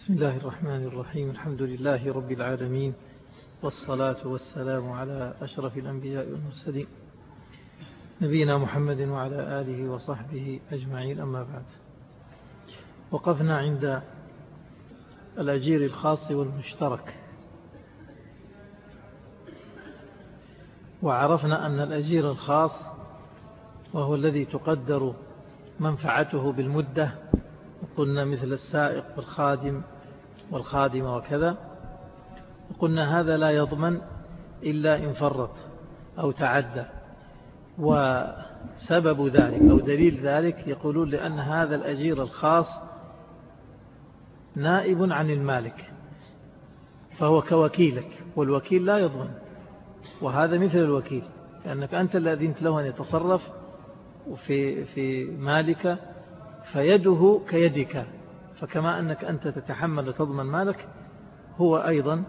بسم الله الرحمن الرحيم. الحمد لله رب العالمين، والصلاة والسلام على أشرف الأنبياء والمرسلين نبينا محمد وعلى آله وصحبه أجمعين، أما بعد. وقفنا عند الأجير الخاص والمشترك، وعرفنا أن الأجير الخاص وهو الذي تقدر منفعته بالمدة، وقلنا مثل السائق والخادم والخادمة وكذا، وقلنا هذا لا يضمن إلا إن فرط أو تعدى. وسبب ذلك أو دليل ذلك يقولون لأن هذا الأجير الخاص نائب عن المالك، فهو كوكيلك، والوكيل لا يضمن، وهذا مثل الوكيل، لأنك أنت الذي أنت له أن يتصرف في مالك، فيده كيدك، فكما أنك أنت تتحمل وتضمن مالك، هو أيضا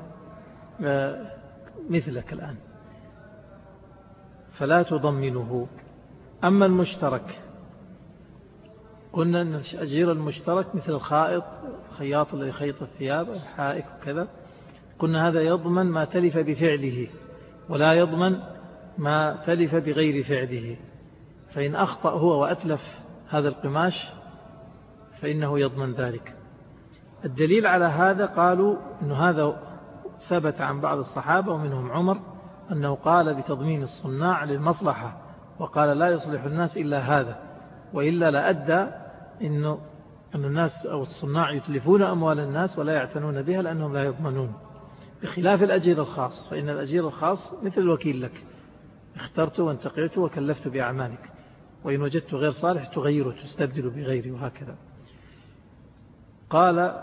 مثلك الآن، فلا تضمنه. أما المشترك، قلنا أن الأجير المشترك مثل الخائط، الخياط الذي يخيط الثياب، الحائك وكذا، قلنا هذا يضمن ما تلف بفعله ولا يضمن ما تلف بغير فعله، فإن أخطأ هو وأتلف هذا القماش فإنه يضمن ذلك. الدليل على هذا قالوا أن هذا ثبت عن بعض الصحابة ومنهم عمر أنه قال بتضمين الصناع للمصلحة، وقال لا يصلح الناس إلا هذا، وإلا لأدى أن الناس أو الصناع يتلفون أموال الناس ولا يعتنون بها لأنهم لا يضمنون، بخلاف الأجير الخاص، فإن الأجير الخاص مثل الوكيل لك، اخترت وانتقيت وكلفت بأعمالك، وإن وجدت غير صالح تغيره تستبدل بغيره، وهكذا. قال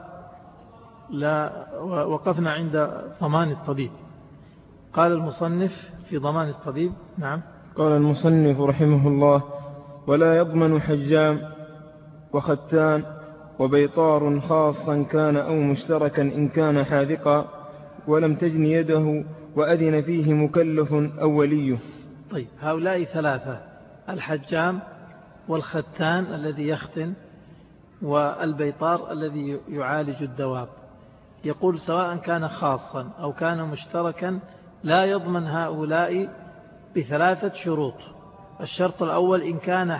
لا. وقفنا عند ضمان الطبيب. قال المصنف في ضمان الطبيب، نعم، قال المصنف رحمه الله: ولا يضمن حجام وختان وبيطار خاصا كان أو مشتركا إن كان حاذقا ولم تجن يده وأذن فيه مكلف أو وليه. طيب، هؤلاء ثلاثة: الحجام والختان الذي يختن والبيطار الذي يعالج الدواب. يقول سواء كان خاصا أو كان مشتركا لا يضمن هؤلاء بثلاثة شروط. الشرط الأول إن كان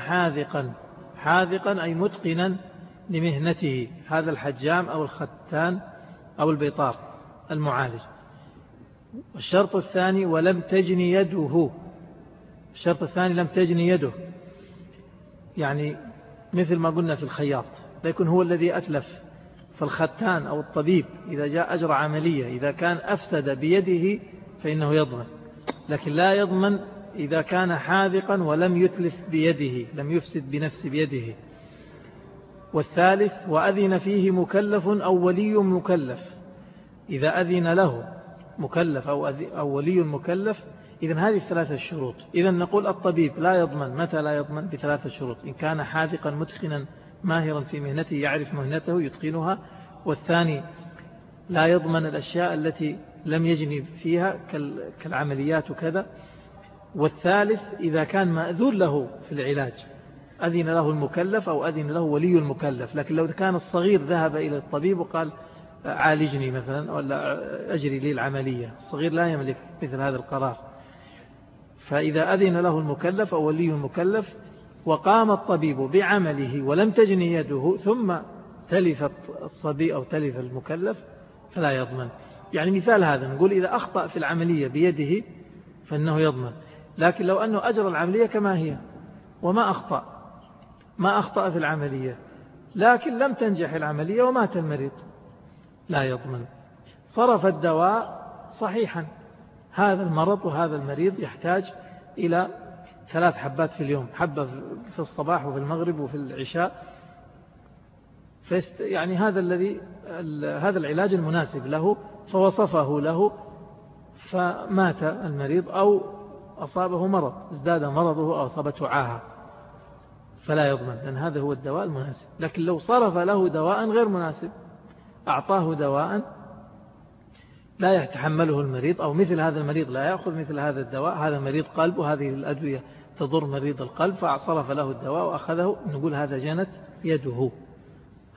حاذقا أي متقنا لمهنته، هذا الحجام أو الختان أو البيطار المعالج. الشرط الثاني ولم تجن يده. الشرط الثاني لم تجن يده، يعني مثل ما قلنا في الخياط، لكن هو الذي أتلف. فالختان أو الطبيب إذا جاء أجرى عملية إذا كان أفسد بيده فإنه يضمن، لكن لا يضمن إذا كان حاذقا ولم يتلف بيده، لم يفسد بنفس بيده. والثالث وأذن فيه مكلف أو ولي مكلف. إذا أذن له مكلف أو ولي مكلف، إذن هذه الثلاثة الشروط. إذن نقول الطبيب لا يضمن. متى لا يضمن؟ بثلاثة شروط: إن كان حاذقا متقنا ماهرا في مهنته يعرف مهنته يتقنها. والثاني لا يضمن الأشياء التي لم يجني فيها كالعمليات وكذا. والثالث إذا كان مأذون له في العلاج، أذن له المكلف أو أذن له ولي المكلف. لكن لو كان الصغير ذهب إلى الطبيب وقال عالجني مثلا ولا أجري لي العملية، الصغير لا يملك مثل هذا القرار. فإذا أذن له المكلف أو ولي المكلف وقام الطبيب بعمله ولم تجن يده ثم تلف الصبي أو تلف المكلف فلا يضمن. يعني مثال هذا نقول إذا أخطأ في العملية بيده فإنه يضمن، لكن لو أنه أجرى العملية كما هي وما أخطأ في العملية، لكن لم تنجح العملية ومات المريض لا يضمن. صرف الدواء صحيحا، هذا المرض وهذا المريض يحتاج إلى 3 حبات في اليوم، حبة في الصباح وفي المغرب وفي العشاء، يعني هذا العلاج المناسب له، فوصفه له فمات المريض أو أصابه مرض، ازداد مرضه أو أصابته عاهة، فلا يضمن، لأن هذا هو الدواء المناسب. لكن لو صرف له دواء غير مناسب، أعطاه دواء لا يتحمله المريض، أو مثل هذا المريض لا يأخذ مثل هذا الدواء، هذا مريض قلب وهذه الأدوية تضر مريض القلب، فصرف له الدواء وأخذه، نقول هذا جنت يده،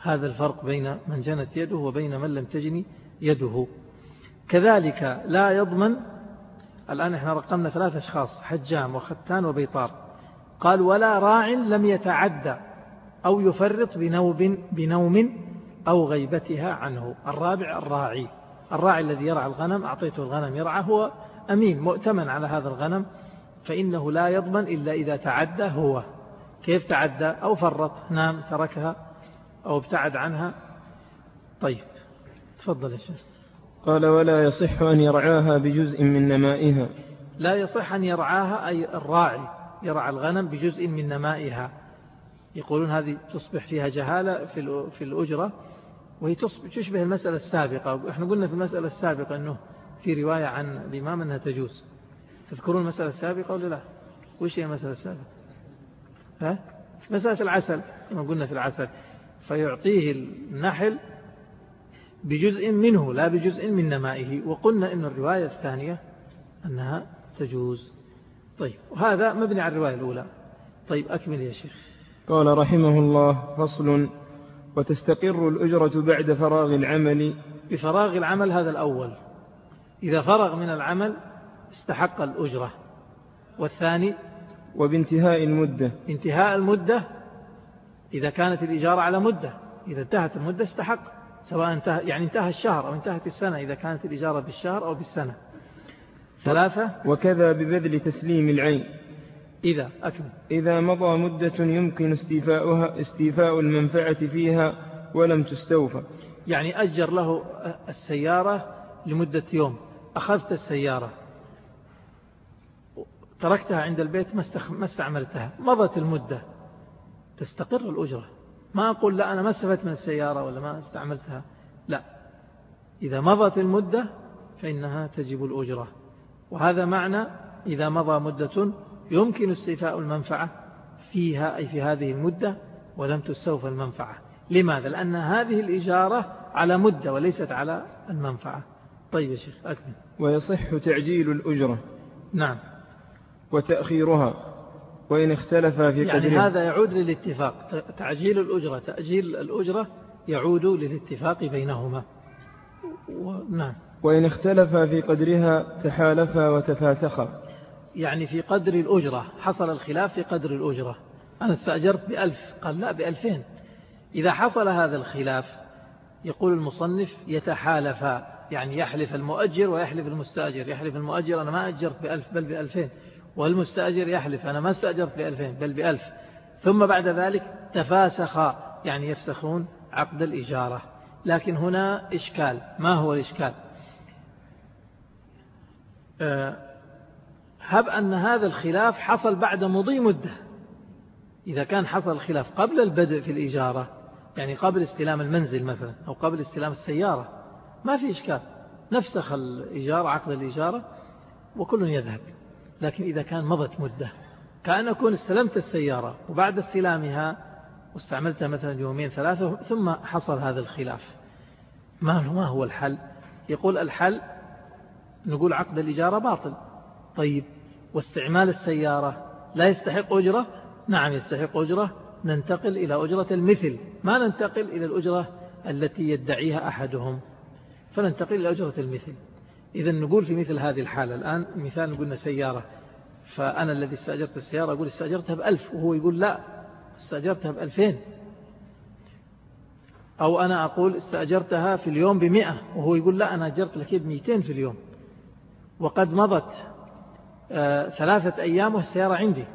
هذا الفرق بين من جنت يده وبين من لم تجن يده. كذلك لا يضمن، الآن احنا رقمنا 3 أشخاص: حجام وختان وبيطار. قال ولا راع لم يتعدى أو يفرط بنوم أو غيبتها عنه. الرابع الراعي الذي يرعى الغنم، أعطيته الغنم يرعى، هو أمين مؤتمن على هذا الغنم، فإنه لا يضمن إلا إذا تعدى هو. كيف تعدى؟ أو فرط، نام، تركها، أو ابتعد عنها. طيب تفضل يا شيخ. قال ولا يصح أن يرعاها بجزء من نمائها. لا يصح أن يرعاها، أي الراعي يرعى الغنم بجزء من نمائها. يقولون هذه تصبح فيها جهالة في الأجرة، وهي تشبه المسألة السابقة. احنا قلنا في المسألة السابقة أنه في رواية عن الإمام أنها تجوز. تذكرون المسألة السابقة ولا لا؟ وش هي المسألة السابقة؟ في مسألة العسل، كما قلنا في العسل، فيعطيه النحل بجزء منه لا بجزء من نمائه، وقلنا إن الرواية الثانية أنها تجوز. طيب، وهذا مبني على الرواية الأولى. طيب أكمل يا شيخ. قال رحمه الله: فصل: وتستقر الأجرة بعد فراغ العمل. بفراغ العمل، هذا الأول، إذا فرغ من العمل استحق الأجرة. والثاني وبانتهاء المدة. انتهاء المدة، إذا كانت الإجارة على مدة، إذا انتهت المدة استحق، سواء انتهى الشهر أو انتهت السنة، إذا كانت الإجارة بالشهر أو بالسنة. 3. وكذا ببذل تسليم العين إذا مضى مدة يمكن استيفاء المنفعة فيها ولم تستوفى. يعني أجر له السيارة لمدة يوم، أخذت السيارة تركتها عند البيت ما استعملتها، مضت المدة، تستقر الأجرة. ما أقول لا أنا ما استفدت من السيارة ولا ما استعملتها، لا، إذا مضت المدة فإنها تجب الأجرة. وهذا معنى إذا مضى مدة يمكن استيفاء المنفعة فيها، أي في هذه المدة، ولم تستوفى المنفعة. لماذا؟ لأن هذه الإجارة على مدة وليست على المنفعة. طيب يا شيخ أكمل. ويصح تعجيل الأجرة. نعم. وتأخيرها وإن اختلف في قدره. يعني هذا يعود للاتفاق. تعجيل الأجرة، تأجيل الأجرة يعود للاتفاق بينهما. نعم. وإن اختلف في قدرها تحالفا وتفاتخا. يعني في قدر الأجرة حصل الخلاف في قدر الأجرة. أنا استأجرت ب1000، قال لا ب2000. إذا حصل هذا الخلاف يقول المصنف يتحالفا، يعني يحلف المؤجر ويحلف المستأجر. يحلف المؤجر أنا ما أجرت ب1000 بل ب2000، والمستأجر يحلف أنا ما استأجرت ب2000 بل ب1000. ثم بعد ذلك تفاسخا، يعني يفسخون عقد الإجارة. لكن هنا إشكال. ما هو الإشكال؟ هب أن هذا الخلاف حصل بعد مضي مدة. إذا كان حصل الخلاف قبل البدء في الإجارة، يعني قبل استلام المنزل مثلا أو قبل استلام السيارة، ما في إشكال، نفسخ الإجارة، عقد الإجارة، وكل يذهب. لكن إذا كان مضت مدة، كأن أكون استلمت السيارة وبعد استلامها واستعملتها مثلا 2-3 ثم حصل هذا الخلاف، ما هو الحل؟ يقول الحل نقول عقد الإجارة باطل. طيب، واستعمال السيارة لا يستحق أجرة؟ نعم يستحق أجرة. ننتقل إلى أجرة المثل، ما ننتقل إلى الأجرة التي يدعيها أحدهم، فننتقل إلى أجرة المثل. إذا نقول في مثل هذه الحالة، الآن مثال قلنا سيارة، فأنا الذي استأجرت السيارة أقول استأجرتها ب1000 وهو يقول لا استأجرتها ب2000. أو أنا أقول استأجرتها في اليوم ب100 وهو يقول لا أنا أجرت لك ب200 في اليوم، وقد مضت 3 أيام والسيارة عندي.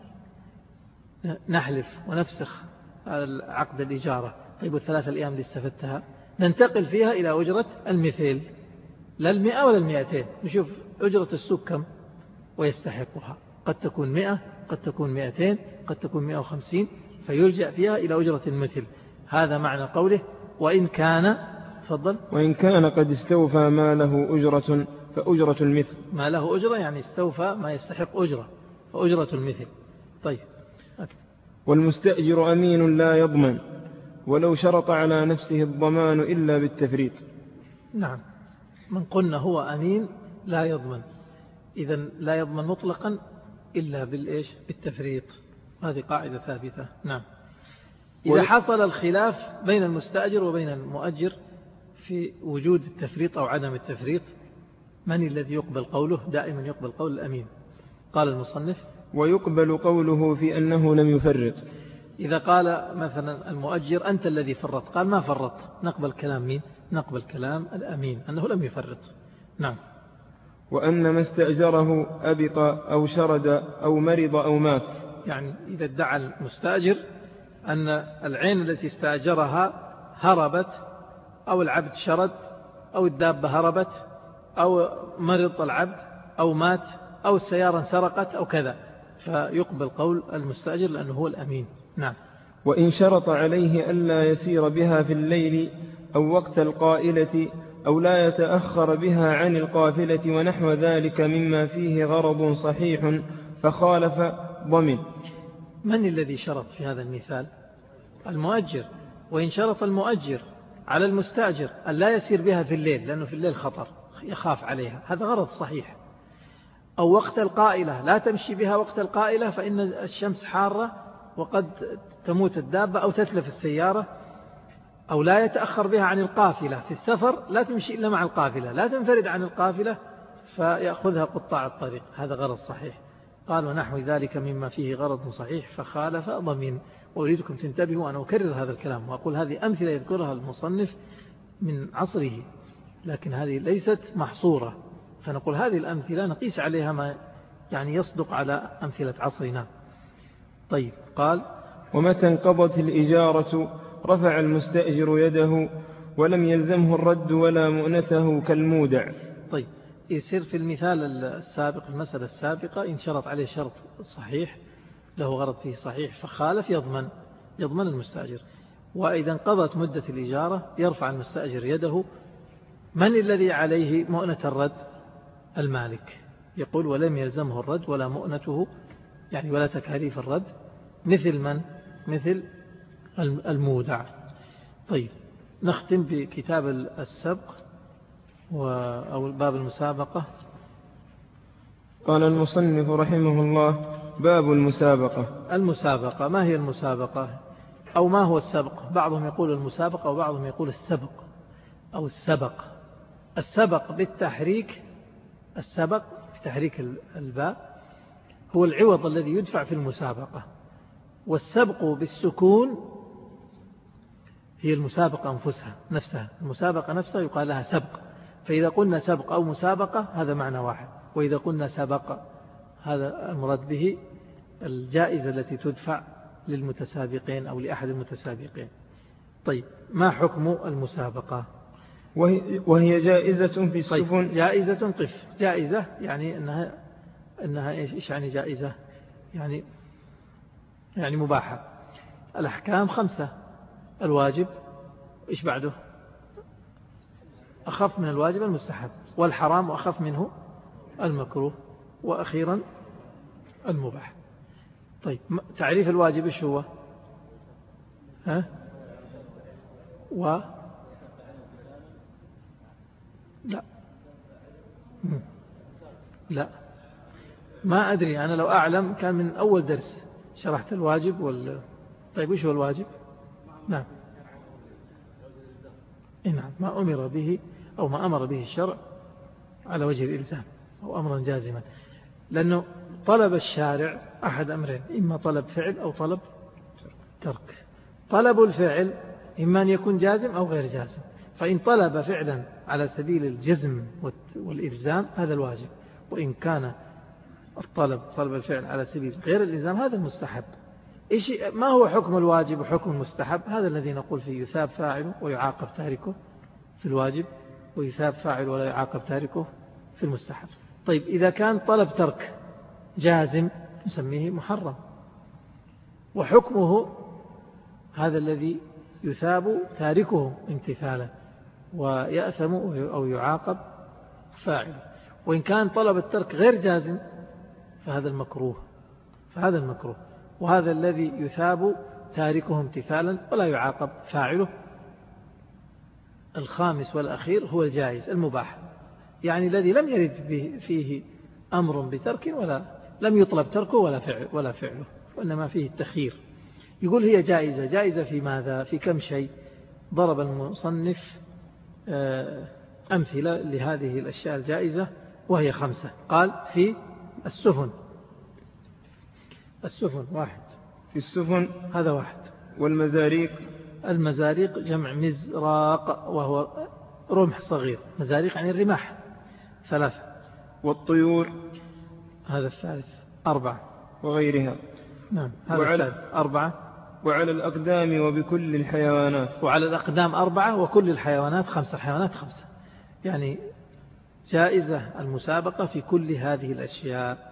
نحلف ونفسخ عقد الإجارة. طيب ال3 أيام اللي استفدتها ننتقل فيها إلى أجرة المثل، لا 100 ولا 200. نشوف أجرة السوق كم ويستحقها، قد تكون 100، قد تكون 200، قد تكون 150، فيلجأ فيها إلى أجرة المثل. هذا معنى قوله وإن كان، تفضل، وإن كان قد استوفى ما له أجرة فأجرة المثل. ما له أجرة يعني استوفى ما يستحق أجرة، فأجرة المثل. طيب. والمستأجر أمين لا يضمن ولو شرط على نفسه الضمان إلا بالتفريط. نعم، من قلنا هو أمين لا يضمن، إذن لا يضمن مطلقا إلا بالتفريط. هذه قاعدة ثابتة. نعم. إذا حصل الخلاف بين المستأجر وبين المؤجر في وجود التفريط أو عدم التفريط، من الذي يقبل قوله؟ دائما يقبل قول الأمين. قال المصنف: ويقبل قوله في أنه لم يفرط. إذا قال مثلا المؤجر: أنت الذي فرط، قال: ما فرط، نقبل كلام مين؟ نقبل كلام الأمين أنه لم يفرط. نعم. وأن ما استأجره أبق أو شرد أو مرض أو مات. يعني إذا ادعى المستأجر أن العين التي استأجرها هربت، أو العبد شرد، أو الدابة هربت، أو مرض العبد، أو مات، أو السيارة انسرقت، أو كذا، فيقبل قول المستأجر لأنه هو الأمين. نعم. وإن شرط عليه ألا يسير بها في الليل أو وقت القائلة أو لا يتأخر بها عن القافلة ونحو ذلك مما فيه غرض صحيح فخالف ضمن. من الذي شرط في هذا المثال؟ المؤجر. وإن شرط المؤجر على المستأجر أن لا يسير بها في الليل لأنه في الليل خطر يخاف عليها، هذا غرض صحيح. أو وقت القائلة، لا تمشي بها وقت القائلة فإن الشمس حارة وقد تموت الدابة أو تتلف السيارة. أو لا يتأخر بها عن القافلة، في السفر لا تمشي إلا مع القافلة، لا تنفرد عن القافلة فيأخذها قطاع الطريق، هذا غرض صحيح. قال: ونحو ذلك مما فيه غرض صحيح فخالف ضمن. وأريدكم تنتبهوا، أنا أكرر هذا الكلام وأقول هذه أمثلة يذكرها المصنف من عصره، لكن هذه ليست محصورة، فنقول هذه الأمثلة نقيس عليها ما يعني يصدق على أمثلة عصرنا. طيب. قال: ومتى انقضت الإجارة رفع المستأجر يده ولم يلزمه الرد ولا مؤنته كالمودع. طيب، يصير في المثال السابق، المسألة السابقة، إن شرط عليه شرط صحيح له غرض فيه صحيح فخالف يضمن المستأجر. وإذا انقضت مدة الإجارة يرفع المستأجر يده. من الذي عليه مؤنة الرد؟ المالك. يقول: ولم يلزمه الرد ولا مؤنته، يعني ولا تكاليف الرد. مثل من؟ مثل المودع. طيب، نختم بكتاب السبق أو باب المسابقة. قال المصنف رحمه الله: باب المسابقة. المسابقة، ما هي المسابقة أو ما هو السبق؟ بعضهم يقول المسابقة وبعضهم يقول السبق أو السبق. السبق بالتحريك، السبق بتحريك الباء هو العوض الذي يدفع في المسابقة، والسبق بالسكون هي المسابقة نفسها. المسابقة نفسها يقال لها سبق. فإذا قلنا سبق أو مسابقة هذا معنى واحد، وإذا قلنا سبق هذا المراد به الجائزة التي تدفع للمتسابقين أو لأحد المتسابقين. طيب، ما حكم المسابقة؟ وهي جائزة في السفن. طيب، جائزة قف. جائزة يعني إنها إيش يعني جائزة؟ يعني مباحة. الأحكام 5. الواجب إيش بعده؟ أخف من الواجب المستحب، والحرام وأخف منه المكروه، وأخيرا المباح. طيب، تعريف الواجب إيش هو؟ لا ما أدري، أنا لو أعلم كان من أول درس شرحت الواجب طيب، إيش هو الواجب؟ نعم، ما أمر به أو ما أمر به الشرع على وجه الإلزام أو أمرا جازما، لأنه طلب الشارع أحد أمرين: إما طلب فعل أو طلب ترك. طلب الفعل إما أن يكون جازم أو غير جازم، فإن طلب فعلا على سبيل الجزم والإلزام هذا الواجب، وإن كان طلب الفعل على سبيل غير الإلزام هذا المستحب. ما هو حكم الواجب وحكم المستحب؟ هذا الذي نقول فيه يثاب فاعله ويعاقب تاركه في الواجب، ويثاب فاعله ولا يعاقب تاركه في المستحب. طيب، إذا كان طلب ترك جازم نسميه محرم، وحكمه هذا الذي يثاب تاركه امتثالا ويأثم أو يعاقب فاعله. وإن كان طلب الترك غير جازم فهذا المكروه، وهذا الذي يثاب تاركه امتثالا ولا يعاقب فاعله. الخامس والأخير هو الجائز المباح، يعني الذي لم يرد فيه أمر بترك ولا لم يطلب تركه ولا فعله، وإنما فيه التخيير. يقول هي جائزة. جائزة في ماذا؟ في كم شيء؟ ضرب المصنف أمثلة لهذه الأشياء الجائزة وهي 5. قال في السفن. السفن 1. في السفن هذا 1. والمزاريق. المزاريق جمع مزراق وهو رمح صغير. مزاريق يعني الرماح. 3. والطيور. هذا 3. 4. وغيرها. نعم هذا 4. وعلى الأقدام وبكل الحيوانات. وعلى الأقدام 4 وكل الحيوانات 5. الحيوانات 5. يعني جائزة المسابقة في كل هذه الأشياء.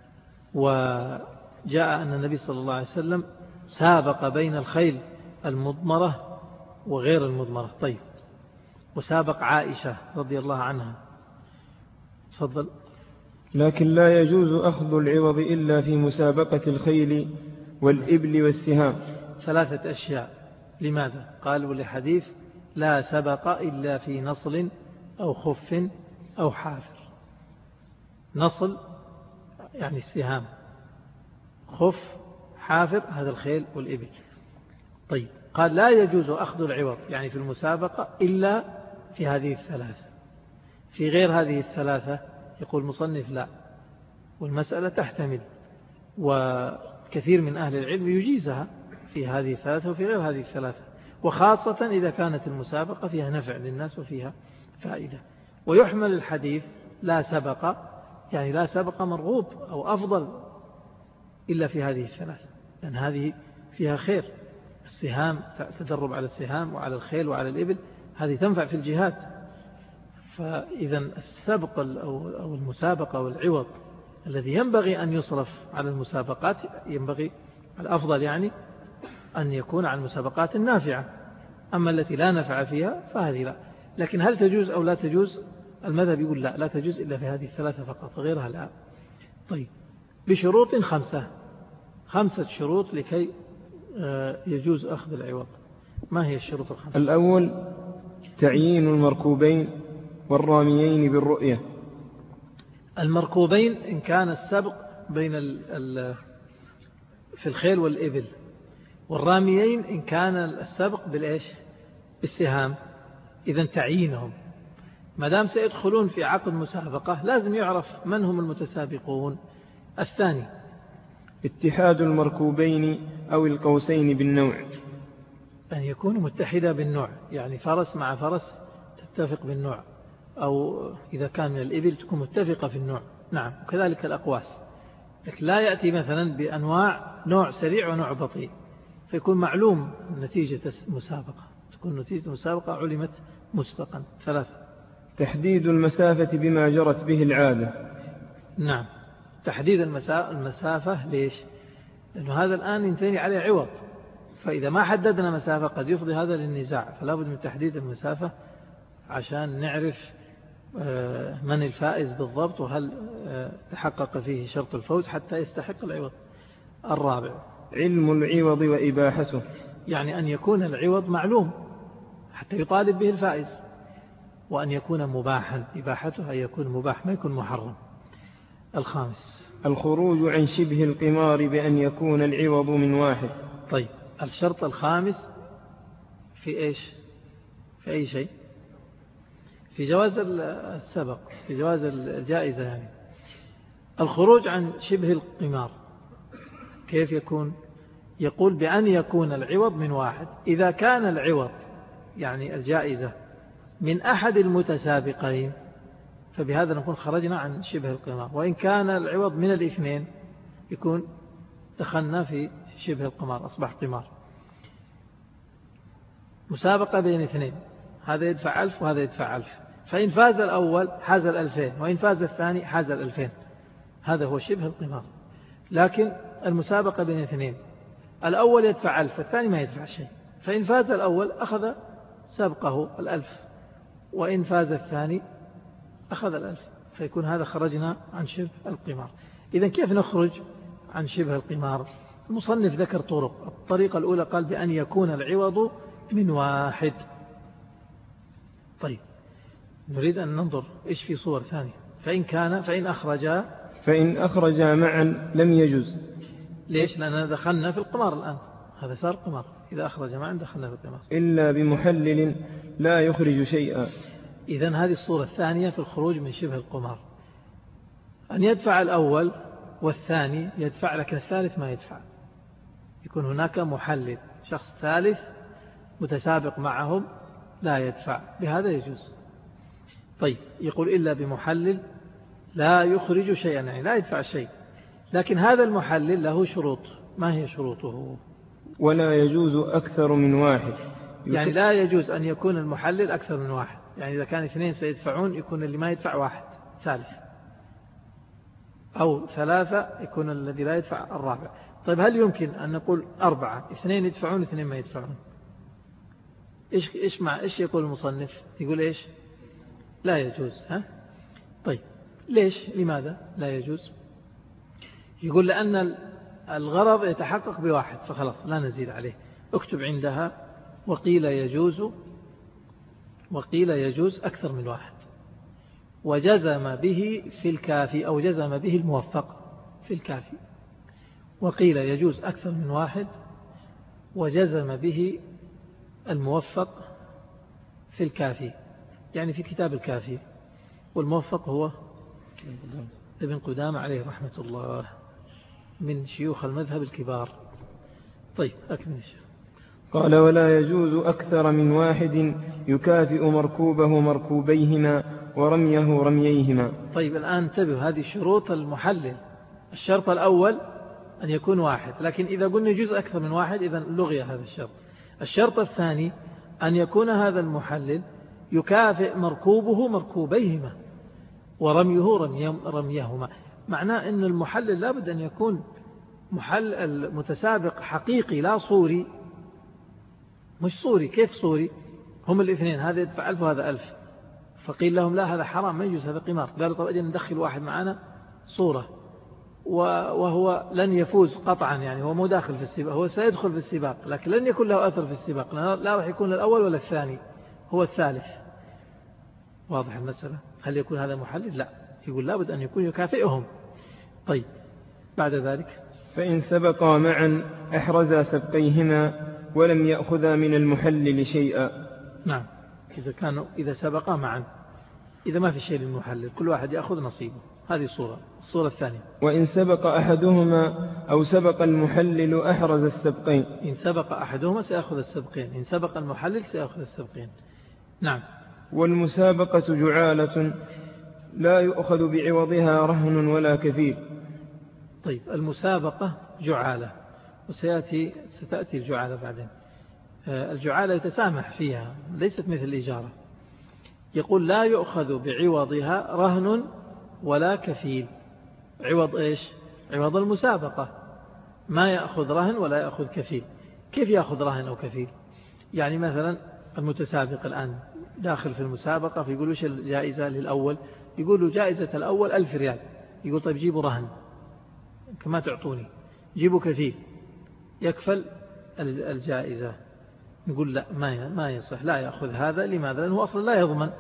وجاء أن النبي صلى الله عليه وسلم سابق بين الخيل المضمرة وغير المضمرة. طيب، وسابق عائشة رضي الله عنها. تفضل. لكن لا يجوز أخذ العوض إلا في مسابقة الخيل والإبل والسهام. 3 أشياء. لماذا؟ قالوا لحديث لا سبق إلا في نصل أو خف أو حافر. نصل يعني السهام، خف حافر هذا الخيل والإبل. طيب، قال لا يجوز أخذ العوض يعني في المسابقة إلا في هذه 3. في غير هذه 3 يقول مصنف لا، والمسألة تحتمل، وكثير من أهل العلم يجيزها في هذه 3 وفي غير هذه 3، وخاصة إذا كانت المسابقة فيها نفع للناس وفيها فائدة. ويحمل الحديث لا سبق يعني لا سبق مرغوب أو أفضل إلا في هذه 3، لأن هذه فيها خير. السهام، تدرب على السهام وعلى الخيل وعلى الإبل، هذه تنفع في الجهاد. فإذا السبق أو المسابقة والعوض الذي ينبغي أن يصرف على المسابقات ينبغي الأفضل يعني أن يكون على المسابقات النافعة. أما التي لا نفع فيها فهذه لا. لكن هل تجوز أو لا تجوز؟ المذهب يقول لا تجوز إلا في هذه 3 فقط، غيرها لا. طيب، بشروط 5. 5 شروط لكي يجوز أخذ العوض. ما هي الشروط 5؟ الأول تعيين المركوبين والراميين بالرؤية. المركوبين إن كان السبق بين في الخيل والإبل، والراميين إن كان السبق بالسهام. إذن تعيينهم ما دام سيدخلون في عقد مسابقة لازم يعرف من هم المتسابقون. الثاني اتحاد المركوبين أو القوسين بالنوع، أن يكونوا متحدة بالنوع، يعني فرس مع فرس تتفق بالنوع، أو إذا كان من الإبل تكون متفقة في النوع. نعم، وكذلك الأقواس. لكن لا يأتي مثلا بأنواع نوع سريع ونوع بطيء، فيكون معلوم نتيجة المسابقة، تكون نتيجة المسابقة علمت مسبقا. 3 تحديد المسافة بما جرت به العادة. نعم، تحديد المسافة. ليش؟ لأنه هذا الآن ينتهي عليه عوض، فإذا ما حددنا مسافة قد يفضي هذا للنزاع، فلا بد من تحديد المسافة عشان نعرف من الفائز بالضبط، وهل تحقق فيه شرط الفوز حتى يستحق العوض. 4 علم العوض وإباحته، يعني أن يكون العوض معلوم حتى يطالب به الفائز، وأن يكون مباحا. إباحته أن يكون مباح ما يكون محرم. 5 الخروج عن شبه القمار بأن يكون العوض من واحد. طيب، الشرط 5 في إيش؟ في أي شيء؟ في جواز السبق، في جواز الجائزة يعني. الخروج عن شبه القمار كيف يكون؟ يقول بأن يكون العوض من واحد. إذا كان العوض يعني الجائزة من أحد المتسابقين فبهذا نكون خرجنا عن شبه القمار، وإن كان العوض من 2 يكون دخلنا في شبه القمار، أصبح قمار. مسابقة بين 2، هذا يدفع 1000 وهذا يدفع 1000، فإن فاز الأول حاز 2000 وإن فاز الثاني حاز 2000، هذا هو شبه القمار. لكن المسابقة بين 2، الأول يدفع 1000 والثاني ما يدفع شيء، فإن فاز الأول أخذ سبقه 1000 وإن فاز الثاني أخذ 1000، فيكون هذا خرجنا عن شبه القمار. إذن كيف نخرج عن شبه القمار؟ المصنف ذكر طرق. الطريقة الأولى قال بأن يكون العوض من واحد. طيب، نريد أن ننظر إيش في صور ثانية. فإن أخرجا معا لم يجز. ليش؟ لأننا دخلنا في القمار الآن، هذا صار قمار، إذا أخرج معا دخلنا في القمار. إلا بمحلل لا يخرج شيئا. إذن هذه الصورة الثانية في الخروج من شبه القمار، أن يدفع الأول والثاني يدفع، لكن الثالث ما يدفع، يكون هناك محلل شخص ثالث متسابق معهم لا يدفع، بهذا يجوز. طيب يقول إلا بمحلل لا يخرج شيئا، يعني لا يدفع شيء، لكن هذا المحلل له شروط. ما هي شروطه؟ ولا يجوز أكثر من واحد، يعني لا يجوز أن يكون المحلل أكثر من واحد، يعني إذا كان 2 سيدفعون يكون اللي ما يدفع واحد ثالث، أو 3 يكون الذي لا يدفع الرابع. طيب هل يمكن أن نقول 4، 2 يدفعون 2 ما يدفعون؟ إيش يقول المصنف؟ يقول إيش؟ لا يجوز. طيب ليش؟ لماذا لا يجوز؟ يقول لأن الغرض يتحقق بواحد فخلاص لا نزيد عليه. اكتب عندها وقيل يجوز أكثر من واحد، وجزم به في الكافي، أو جزم به الموفق في الكافي. وقيل يجوز أكثر من واحد وجزم به الموفق في الكافي، يعني في كتاب الكافي، والموفق هو ابن قدامة عليه رحمة الله من شيوخ المذهب الكبار. طيب أكمل الشيخ. قال ولا يجوز أكثر من واحد يكافئ مركوبه مركوبيهما ورميه رمييهما. طيب الآن انتبهوا، هذه شروط المحلل. الشرط الأول أن يكون واحد، لكن إذا قلنا يجوز أكثر من واحد إذا لغي هذا الشرط. الشرط الثاني أن يكون هذا المحلل يكافئ مركوبه مركوبيهما ورميه رميهما. معناه أن المحلل لابد أن يكون محلل متسابق حقيقي لا صوري. مش صوري. كيف صوري؟ هم الاثنين، هذا يدفع 1000 وهذا 1000، فقيل لهم لا هذا حرام ما يجوز، هذا قمار. قالوا طب أجل ندخل واحد معنا صورة، وهو لن يفوز قطعا، يعني هو مو داخل في السباق، هو سيدخل في السباق لكن لن يكون له أثر في السباق، لا راح يكون الأول ولا الثاني، هو الثالث. واضح المسألة؟ هل يكون هذا محلل؟ لا، يقول لابد أن يكون يكافئهم. طيب بعد ذلك فإن سبقا معا أحرزا سبقيهما ولم يأخذا من المحلل شيئا. نعم، إذا سبقا معا، إذا ما في شيء للمحلل كل واحد يأخذ نصيبه. هذه الصورة الثانية. وإن سبق أحدهما أو سبق المحلل أحرز السبقين. إن سبق أحدهما سيأخذ السبقين، إن سبق المحلل سيأخذ السبقين. نعم. والمسابقة جعالة لا يؤخذ بعوضها رهن ولا كفيل. طيب المسابقة جعالة، وستأتي الجعالة بعدين. الجعالة يتسامح فيها، ليست مثل الإجارة. يقول لا يؤخذ بعوضها رهن ولا كفيل. عوض إيش؟ عوض المسابقة، ما يأخذ رهن ولا يأخذ كفيل. كيف يأخذ رهن أو كفيل؟ يعني مثلا المتسابق الآن داخل في المسابقة، فيقول وش الجائزة للأول؟ يقولوا جائزة الأول 1000 ريال. يقول طيب جيبوا رهن كما تعطوني، جيبوا كفيل يكفل الجائزة. نقول لا، ما يصح، لا يأخذ هذا. لماذا؟ لأنه أصلا لا يضمن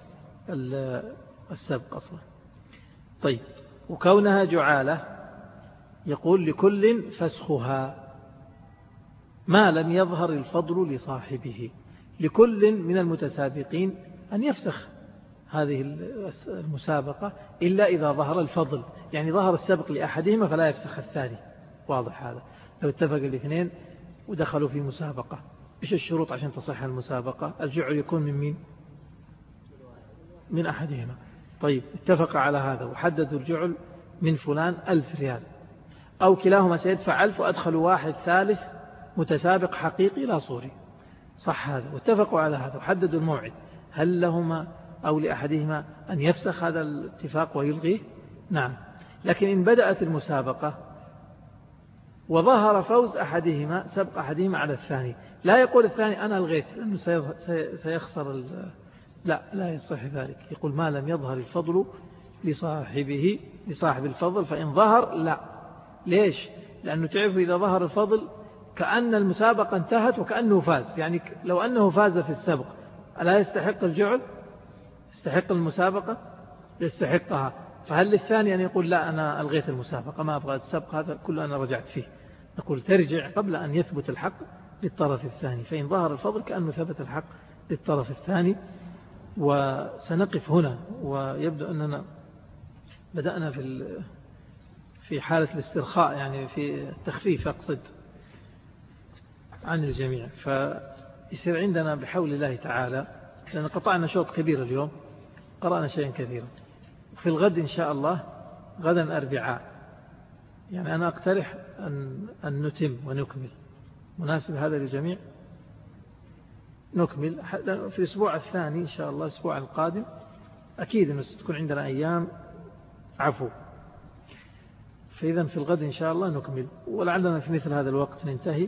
السبق أصلا. طيب وكونها جعالة يقول لكل فسخها ما لم يظهر الفضل لصاحبه. لكل من المتسابقين أن يفسخ هذه المسابقة إلا إذا ظهر الفضل، يعني ظهر السبق لأحدهما فلا يفسخ الثاني. واضح هذا؟ لو اتفق الاثنين ودخلوا في مسابقة، إيش الشروط عشان تصح المسابقة؟ الجعل يكون من مين؟ من أحدهما. طيب اتفق على هذا وحددوا الجعل من فلان 1000 ريال، أو كلاهما سيدفع 1000 وأدخلوا واحد ثالث متسابق حقيقي لا صوري، صح هذا؟ واتفقوا على هذا وحددوا الموعد. هل لهما أو لأحدهما أن يفسخ هذا الاتفاق ويلغيه؟ نعم. لكن إن بدأت المسابقة وظهر فوز أحدهما، سبق أحدهما على الثاني، لا يقول الثاني أنا ألغيت لأنه سيخسر لا يصح ذلك. يقول ما لم يظهر الفضل لصاحب الفضل، فإن ظهر لا. ليش؟ لأنه تعرف إذا ظهر الفضل كأن المسابقة انتهت وكأنه فاز، يعني لو أنه فاز في السبق ألا يستحق الجعل؟ يستحق المسابقة؟ يستحقها. فهل للثاني أن يقول لا أنا ألغيت المسابقة ما أبغى السبق هذا كله أنا رجعت فيه؟ نقول ترجع قبل أن يثبت الحق للطرف الثاني، فإن ظهر الفضل كأنه ثبت الحق للطرف الثاني. وسنقف هنا، ويبدو أننا بدأنا في حالة الاسترخاء، يعني في التخفيف أقصد عن الجميع، فيصير عندنا بحول الله تعالى، لأن قطعنا شوط كبير اليوم، قرأنا شيئا كثيرا. في الغد إن شاء الله، غدا أربعاء، يعني أنا أقترح أن نتم ونكمل. مناسب هذا للجميع؟ نكمل في الأسبوع الثاني إن شاء الله، الأسبوع القادم أكيد أنه ستكون عندنا أيام عفو، فإذا في الغد إن شاء الله نكمل، ولعلنا في مثل هذا الوقت ننتهي.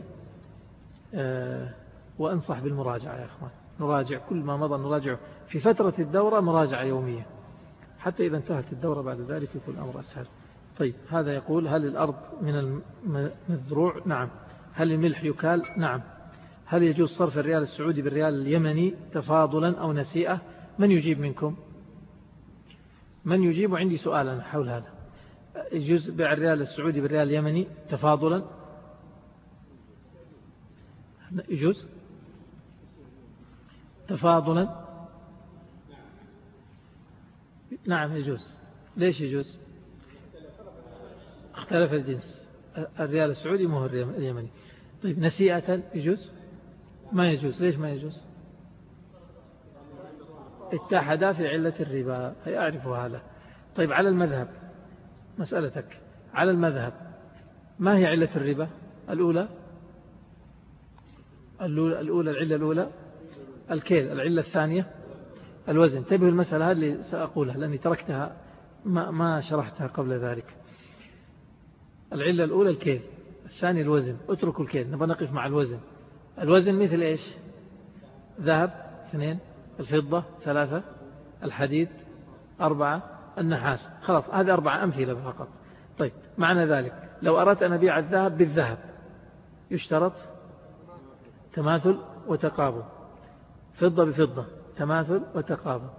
وأنصح بالمراجعة يا أخوان، نراجع كل ما مضى، نراجع في فترة الدورة مراجعة يومية، حتى إذا انتهت الدورة بعد ذلك يكون الأمر أسهل. طيب، هذا يقول: هل الأرض من المزروع؟ نعم. هل الملح يكال؟ نعم. هل يجوز صرف الريال السعودي بالريال اليمني تفاضلا أو نسيئة؟ من يجيب منكم؟ من يجيب؟ عندي سؤالا حول هذا. يجوز بيع الريال السعودي بالريال اليمني تفاضلا؟ يجوز تفاضلا؟ نعم يجوز. ليش يجوز؟ اختلف الجنس، الريال السعودي مو اليمني. طيب، نسيئة يجوز؟ ما يجوز. ليش ما يجوز؟ اتحدا في علة الربا، هي أعرف هذا. طيب، على المذهب، مسألتك على المذهب، ما هي علة الربا الأولى؟ العلة الأولى الكيل، العلة الثانية الوزن. انتبهوا المسألة هذه اللي سأقولها لأني تركتها ما شرحتها قبل ذلك. العلة الأولى الكيل، الثاني الوزن. اتركوا الكيل، نبغى نقف مع الوزن. الوزن مثل إيش؟ ذهب 2، الفضة 3، الحديد 4، النحاس. خلاص، هذه 4 أمثلة فقط. طيب، معنى ذلك لو أردت أن أبيع الذهب بالذهب يشترط تماثل وتقابل، فضة بفضة تماثل وتقابل،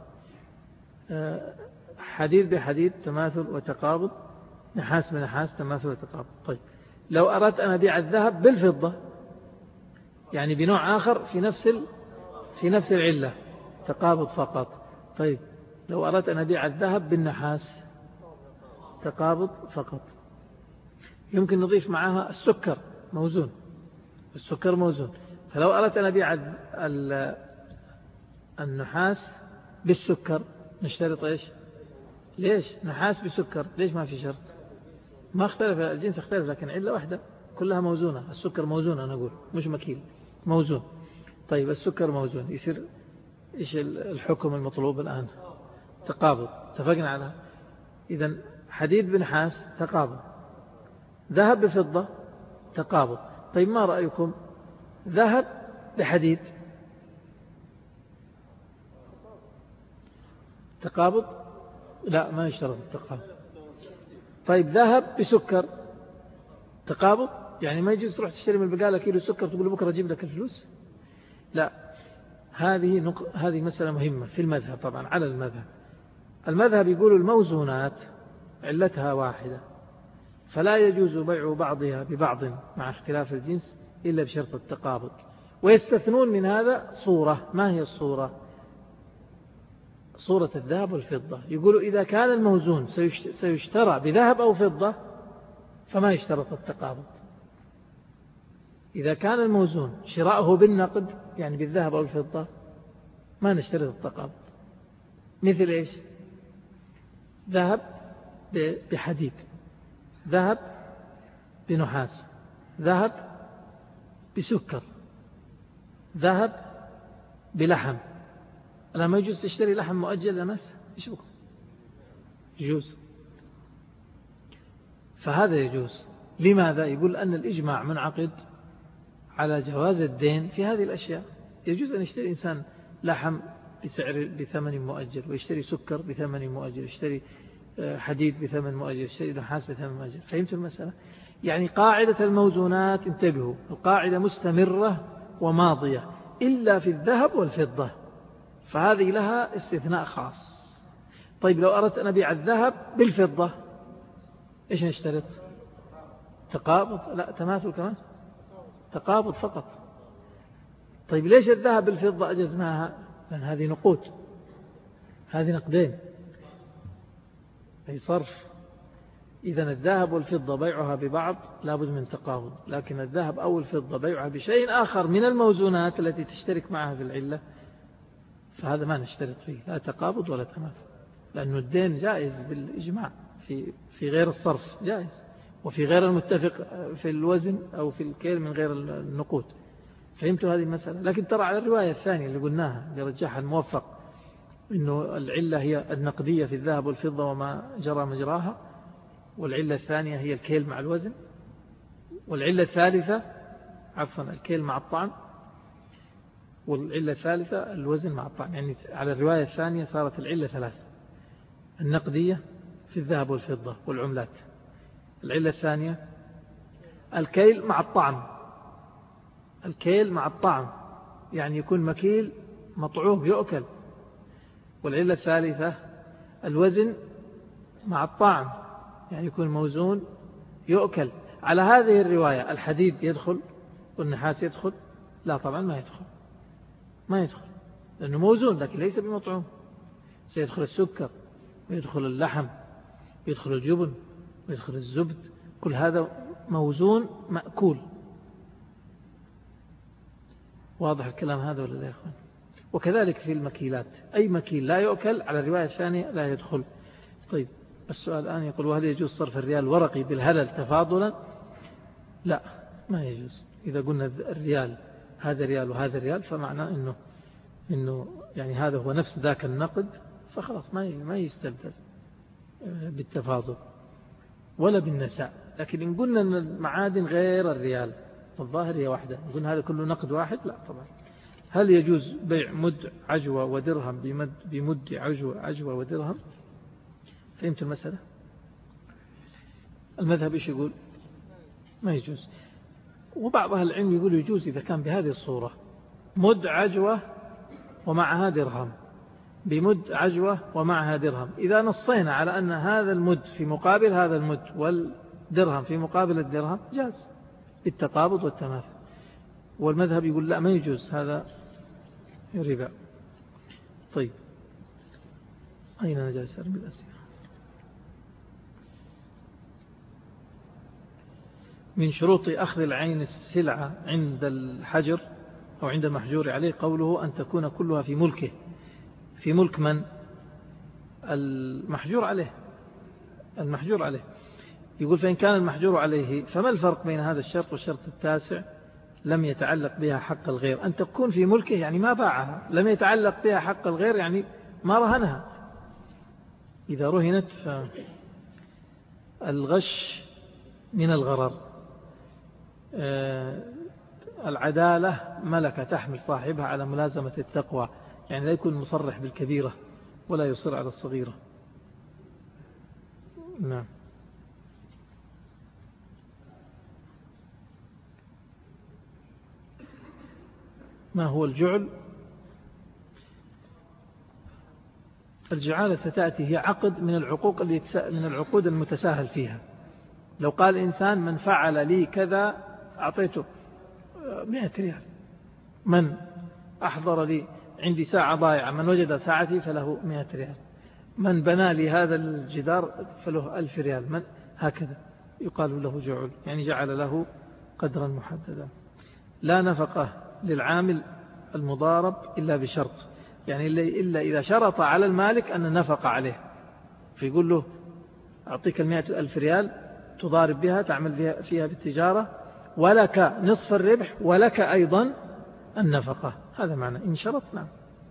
حديد بحديد تماثل وتقابل، نحاس بنحاس تماثل وتقابل. طيب، لو أردت أن أبيع الذهب بالفضة، يعني بنوع آخر في نفس العلة، تقابض فقط. طيب، لو أردت أن أبيع الذهب بالنحاس، تقابض فقط. يمكن نضيف معها السكر موزون، السكر موزون. فلو أردت أن أبيع النحاس بالسكر نشترط إيش؟ ليش نحاس بسكر؟ ليش ما في شرط؟ ما اختلف الجنس، اختلف، لكن علة واحدة كلها موزونة. السكر موزون، أنا أقول مش مكيل، موزون. طيب، السكر موزون، يصير إيش الحكم المطلوب الآن؟ تقابض. اتفقنا على إذن حديد بنحاس تقابض، ذهب بفضة تقابض. طيب، ما رأيكم ذهب بحديد تقابض؟ لا، ما يشترط التقابض. طيب، ذهب بسكر تقابض؟ يعني ما يجوز تروح تشتري من البقالة كيلو سكر تقول بكرة أجيب لك الفلوس؟ لا، هذه مسألة مهمة في المذهب. طبعا على المذهب يقول الموزونات علتها واحدة، فلا يجوز بيع بعضها ببعض مع اختلاف الجنس إلا بشرط التقابض. ويستثنون من هذا صورة. ما هي الصورة؟ صورة الذهب والفضة. يقولوا إذا كان الموزون سيشترى بذهب أو فضة فما يشترط التقابض. إذا كان الموزون شراؤه بالنقد، يعني بالذهب أو الفضة، ما نشترط التقابض. مثل إيش؟ ذهب بحديد، ذهب بنحاس، ذهب بسكر، ذهب بلحم. ألا ما يجوز تشتري لحم مؤجل يا ناس؟ إيش بكم؟ يجوز. فهذا يجوز. لماذا؟ يقول أن الإجماع منعقد على جواز الدين في هذه الأشياء. يجوز أن يشتري إنسان لحم بثمن مؤجل، ويشتري سكر بثمن مؤجل، يشتري حديد بثمن مؤجل، يشتري نحاس بثمن مؤجل. فهمتوا المسألة؟ يعني قاعدة الموزونات، انتبهوا، القاعدة مستمرة وماضية إلا في الذهب والفضة، فهذه لها استثناء خاص. طيب، لو أردت أن أبيع الذهب بالفضة إيش نشترط؟ تقابض؟ لا، تماثل كمان، تقابض فقط. طيب ليش الذهب بالفضة أجزناها؟ لأن هذه نقود، هذه نقدين، أي صرف. إذن الذهب والفضة بيعها ببعض لابد من تقابض، لكن الذهب أو الفضة بيعها بشيء آخر من الموزونات التي تشترك معها في العلة، فهذا ما نشترط فيه لا تقابض ولا تماثل، لأنه الدين جائز بالإجماع في غير الصرف جائز، وفي غير المتفق في الوزن أو في الكيل من غير النقود. فهمتوا هذه المسألة؟ لكن ترى على الرواية الثانية اللي قلناها اللي رجحها الموفق، إنه العلة هي النقدية في الذهب والفضة وما جرى مجراها، والعلة الثانية هي الكيل مع الوزن، والعلة الثالثة الكيل مع الطعم، والعلة الثالثة الوزن مع الطعم. يعني على الرواية الثانية صارت العلة ثلاثة: النقدية في الذهب والفضة والعملات، العلة الثانية الكيل مع الطعم، الكيل مع الطعم يعني يكون مكيل مطعوم يؤكل، والعلة الثالثة الوزن مع الطعم يعني يكون موزون يؤكل. على هذه الرواية الحديد يدخل والنحاس يدخل؟ لا طبعا ما يدخل لأنه موزون لكن ليس بمطعوم. سيدخل السكر ويدخل اللحم ويدخل الجبن ويدخل الزبد، كل هذا موزون مأكول. واضح الكلام هذا ولا لا يا أخوان؟ وكذلك في المكيلات، أي مكيل لا يؤكل على الرواية الثانية لا يدخل. طيب السؤال الآن يقول: وهل يجوز صرف الريال الورقي بالهلل تفاضلا؟ لا، ما يجوز. إذا قلنا الريال هذا ريال وهذا ريال فمعنى إنه يعني هذا هو نفس ذاك النقد، فخلاص ما يستبدل بالتفاضل ولا بالنساء. لكن إن قلنا أن المعادن غير الريال الظاهر هي واحدة، نقول هذا كله نقد واحد، لا طبعا. هل يجوز بيع مد عجوة ودرهم بمد عجوة ودرهم؟ فهمت المسألة؟ المذهب إيش يقول؟ ما يجوز. وبعض أهل العلم يقول يجوز إذا كان بهذه الصورة: مد عجوة ومعها درهم بمد عجوة ومعها درهم. إذا نصينا على أن هذا المد في مقابل هذا المد والدرهم في مقابل الدرهم جاز بالتقابض والتماثل. والمذهب يقول لا، ما يجوز، هذا ربا. طيب أين أنا جالس أرمي الأسئلة؟ من شروط أخذ العين السلعة عند الحجر أو عند المحجور عليه قوله أن تكون كلها في ملكه. في ملك من؟ المحجور عليه. المحجور عليه. يقول: فإن كان المحجور عليه فما الفرق بين هذا الشرط والشرط التاسع؟ لم يتعلق بها حق الغير. أن تكون في ملكه يعني ما باعها، لم يتعلق بها حق الغير يعني ما رهنها. إذا رهنت فالغش من الغرر. العدالة ملكة تحمل صاحبها على ملازمة التقوى، يعني لا يكون مصرح بالكبيرة ولا يصر على الصغيرة. نعم. ما هو الجعل؟ الجعالة ستأتي، هي عقد من العقود المتساهل فيها. لو قال إنسان: من فعل لي كذا أعطيته 100 ريال، من أحضر لي عندي ساعة ضائعة، من وجد ساعتي فله 100 ريال، من بنى لي هذا الجدار فله 1000 ريال، من هكذا يقال له جعل، يعني جعل له قدرا محددا. لا نفقة للعامل المضارب إلا بشرط، يعني إلا إذا شرط على المالك أن نفق عليه، فيقول له: أعطيك 100,000 ريال تضارب بها تعمل فيها بالتجارة، ولك نصف الربح ولك أيضا النفقة. هذا معنى إن شرط. نعم.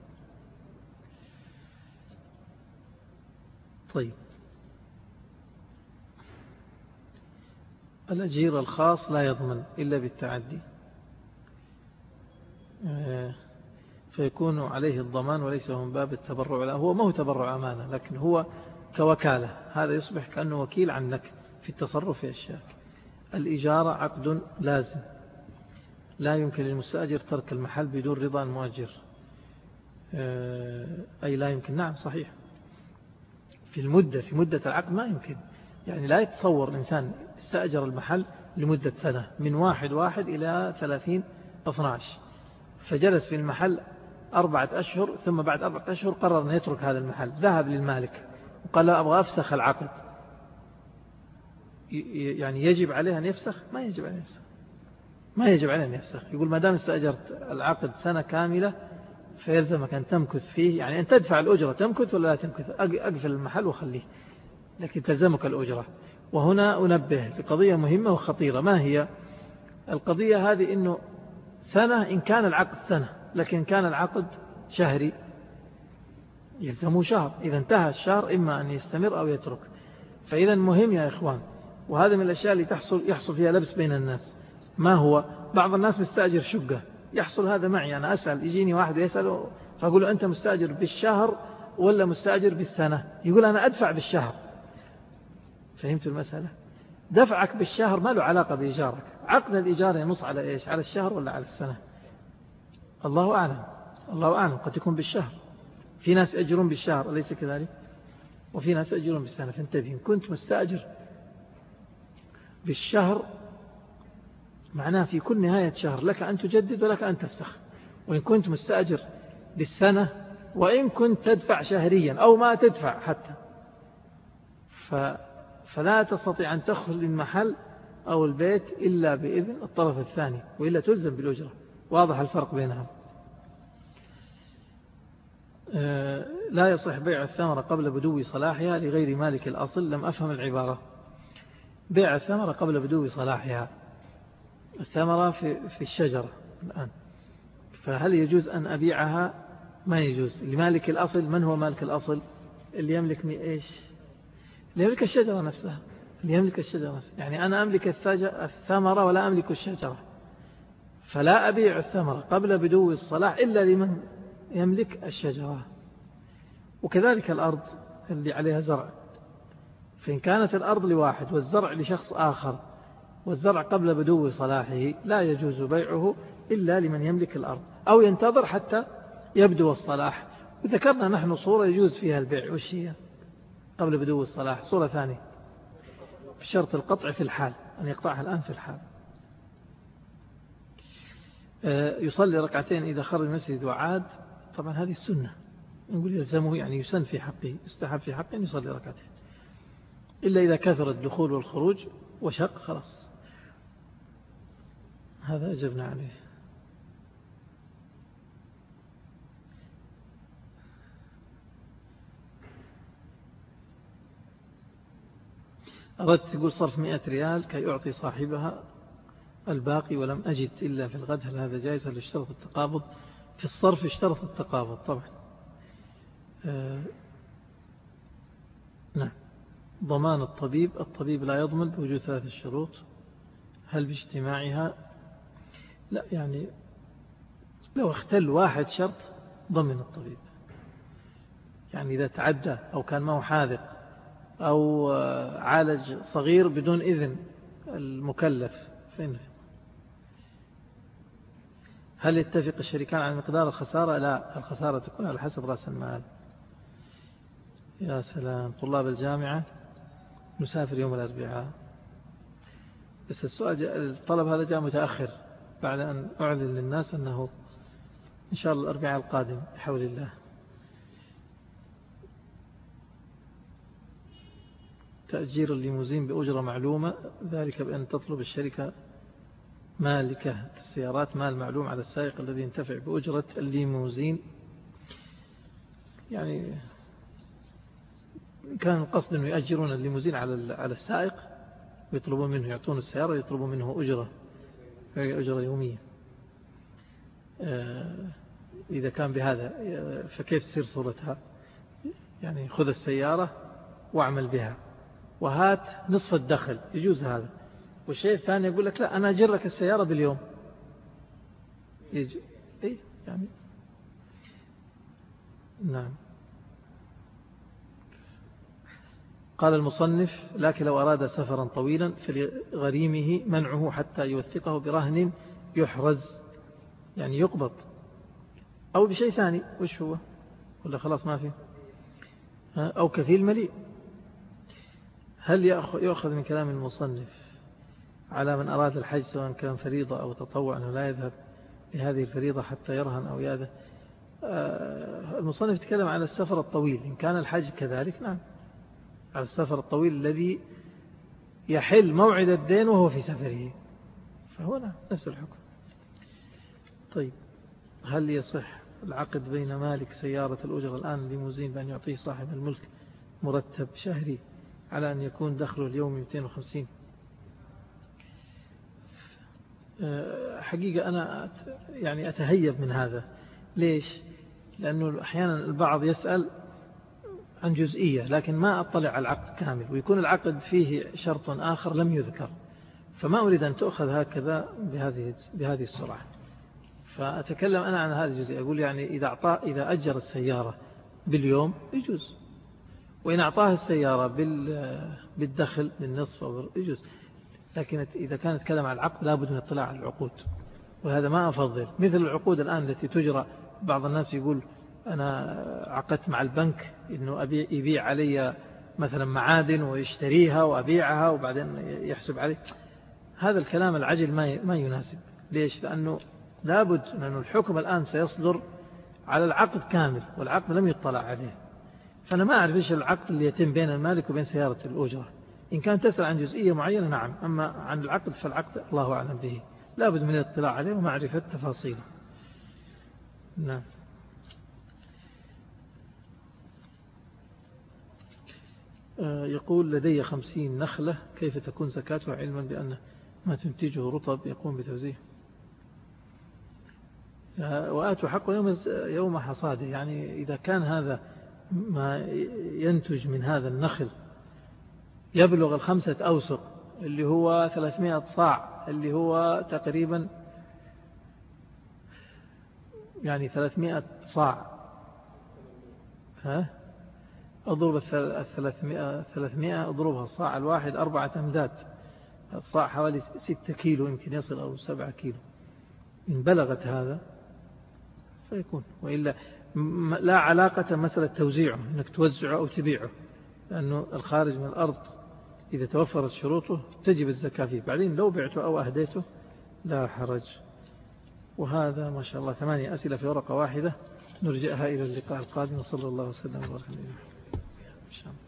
طيب الأجير الخاص لا يضمن إلا بالتعدي، فيكون عليه الضمان وليس من باب التبرع. لا، هو ما هو تبرع أمانة، لكن هو كوكالة، هذا يصبح كأنه وكيل عنك في التصرف في أشياء. الإجارة عقد لازم، لا يمكن للمستأجر ترك المحل بدون رضا المؤجر، أي لا يمكن. نعم صحيح، في مدة العقد ما يمكن. يعني لا يتصور الإنسان استأجر المحل لمدة سنة من 1/1 إلى 30/12. فجلس في المحل 4 أشهر، ثم بعد 4 أشهر قرر أن يترك هذا المحل. ذهب للمالك وقال لا أبغى أفسخ العقد. يعني يجب عليه أن يفسخ؟ ما يجب عليه يفسخ، ما يجب عليه أن يفسخ. يقول ما دام استأجرت العقد سنة كاملة فيلزمك أن تمكث فيه، يعني أن تدفع الأجرة. تمكث ولا لا تمكث؟ أقفل المحل وخليه، لكن تلزمك الأجرة. وهنا أنبه لقضية مهمة وخطيرة. ما هي القضية هذه؟ إنه سنة إن كان العقد سنة، لكن كان العقد شهري يلزمه شهر. إذا انتهى الشهر إما أن يستمر أو يترك. فإذا مهم يا إخوان، وهذا من الأشياء اللي يحصل فيها لبس بين الناس. ما هو؟ بعض الناس مستأجر شقة، يحصل هذا معي. أنا أسأل، يجيني واحد يسأل فأقول له أنت مستأجر بالشهر ولا مستأجر بالسنة؟ يقول أنا أدفع بالشهر. فهمت المسألة؟ دفعك بالشهر ما له علاقة بإيجارك. عقد الإيجار ينص على إيش؟ على الشهر ولا على السنة؟ الله أعلم، الله أعلم. قد يكون بالشهر، في ناس يأجرون بالشهر أليس كذلك؟ وفي ناس يأجرون بالسنة. فانتبه، إن كنت مستأجر بالشهر معناه في كل نهاية شهر لك أن تجدد ولك أن تفسخ. وإن كنت مستأجر بالسنة وإن كنت تدفع شهريا أو ما تدفع حتى، فلا تستطيع أن تخرج المحل أو البيت إلا بإذن الطرف الثاني، وإلا تلزم بالأجرة. واضح الفرق بينها. لا يصح بيع الثمرة قبل بدو صلاحها لغير مالك الأصل. لم أفهم العبارة. بيع الثمرة قبل بدو صلاحها، الثمرة في الشجرة الآن، فهل يجوز أن أبيعها؟ ما يجوز. لمالك الأصل. من هو مالك الأصل؟ اللي يملك إيش؟ اللي يملك الشجرة نفسها، اللي يملك الشجرة نفسها. يعني أنا أملك الثمرة ولا أملك الشجرة، فلا أبيع الثمرة قبل بدو الصلاح إلا لمن يملك الشجرة. وكذلك الأرض اللي عليها زرع، فإن كانت الأرض لواحد والزرع لشخص آخر والزرع قبل بدو صلاحه لا يجوز بيعه إلا لمن يملك الأرض، أو ينتظر حتى يبدو الصلاح. وذكرنا نحن صورة يجوز فيها البيع، وش هي؟ قبل بدو الصلاح صورة ثانية، بشرط القطع في الحال، أن يقطعها الآن في الحال. يصلي ركعتين إذا خرج المسجد وعاد. طبعا هذه السنة، نقول يلزمه، يعني يسن في حقه، يستحب في حقه أن يصلي ركعتين، إلا إذا كثر الدخول والخروج وشق خلاص. هذا أجبنا عليه. أردت تقول صرف 100 ريال كي أعطي صاحبها الباقي ولم أجد إلا في الغد، هل هذا جائز؟ هل اشترط التقابض؟ في الصرف اشترط التقابض طبعا. نعم. ضمان الطبيب لا يضمن بوجود 3 شروط. هل باجتماعها؟ لا، يعني لو اختل واحد شرط ضمن الطبيب، يعني إذا تعدى أو كان معه حاذق أو عالج صغير بدون إذن المكلف فإنه. هل يتفق الشريكان على مقدار الخسارة؟ لا، الخسارة تكون على حسب رأس المال. يا سلام، طلاب الجامعة نسافر يوم الأربعاء. بس السؤال الطلب هذا جاء متأخر بعد أن أعلن للناس أنه إن شاء الله الأربعاء القادم بحول الله. تأجير الليموزين بأجرة معلومة، ذلك بأن تطلب الشركة مالكة السيارات مال معلوم على السائق الذي ينتفع بأجرة الليموزين. يعني كان القصد أنه يأجرون الليموزين على السائق ويطلبون منه، يعطون السيارة ويطلبوا منه أجرة يومية. إذا كان بهذا فكيف تصير صورتها؟ يعني خذ السيارة واعمل بها وهات نصف الدخل، يجوز هذا. والشيء الثاني يقول لك لا، أنا أجر لك السيارة باليوم. إيه يعني. نعم. قال المصنف: لكن لو أراد سفرا طويلا فلغريمه منعه حتى يوثقه برهن يحرز، يعني يقبض، أو بشيء ثاني. وش هو؟ ولا خلاص ما فيه؟ أو كفيل مليء. هل يؤخذ من كلام المصنف على من أراد الحج سواء كان فريضة أو تطوع أنه لا يذهب لهذه الفريضة حتى يرهن أو يأذى. المصنف يتكلم على السفر الطويل، إن كان الحج كذلك نعم، على السفر الطويل الذي يحل موعد الدين وهو في سفره، فهو نفس الحكم. طيب، هل يصح العقد بين مالك سيارة الأجرة الآن ليموزين بأن يعطيه صاحب الملك مرتب شهري على أن يكون دخله اليومي 250؟ حقيقة أنا يعني أتهيب من هذا. ليش؟ لأنه أحيانا البعض يسأل عن جزئية لكن ما أطلع على العقد كامل، ويكون العقد فيه شرط آخر لم يذكر، فما أريد أن تأخذ هكذا بهذه السرعة. فأتكلم أنا عن هذه الجزئية، أقول يعني إذا أجر السيارة باليوم يجوز، وإن أعطاه السيارة بالدخل بالنصف أو يجوز، لكن إذا كان يتكلم عن العقد لابد من الاطلاع على العقود، وهذا ما أفضل. مثل العقود الآن التي تجرى، بعض الناس يقول أنا عقدت مع البنك إنه يبيع علي مثلا معادن ويشتريها وأبيعها وبعدين يحسب عليه. هذا الكلام العجل ما يناسب. ليش؟ لأنه لابد أن الحكم الآن سيصدر على العقد كامل، والعقد لم يطلع عليه، فأنا ما أعرف إيش العقد اللي يتم بين المالك وبين سيارة الأجرة. إن كان تسأل عن جزئية معينة نعم، أما عن العقد فالعقد الله أعلم به، لابد من الاطلاع عليه ومعرفة تفاصيله. نعم. يقول لدي 50 نخلة، كيف تكون زكاتها علما بأن ما تنتجه رطب يقوم بتوزيع؟ وآتوا حقه يوم حصاده. يعني إذا كان هذا ما ينتج من هذا النخل يبلغ 5 أوسق اللي هو 300 صاع، اللي هو تقريبا يعني 300 صاع، أضرب 300 أضربها الصاع الواحد 4 أمداد، الصاع حوالي 6 كيلو يمكن يصل أو 7 كيلو. إن بلغت هذا فيكون، وإلا لا علاقة مسألة توزيعه أنك توزعه أو تبيعه، لأنه الخارج من الأرض إذا توفرت شروطه تجب الزكاة فيه، بعدين لو بعته أو أهديته لا حرج. وهذا ما شاء الله 8 أسئلة في ورقة واحدة، نرجعها إلى اللقاء القادم. صلى الله وسلم وبارك عليه.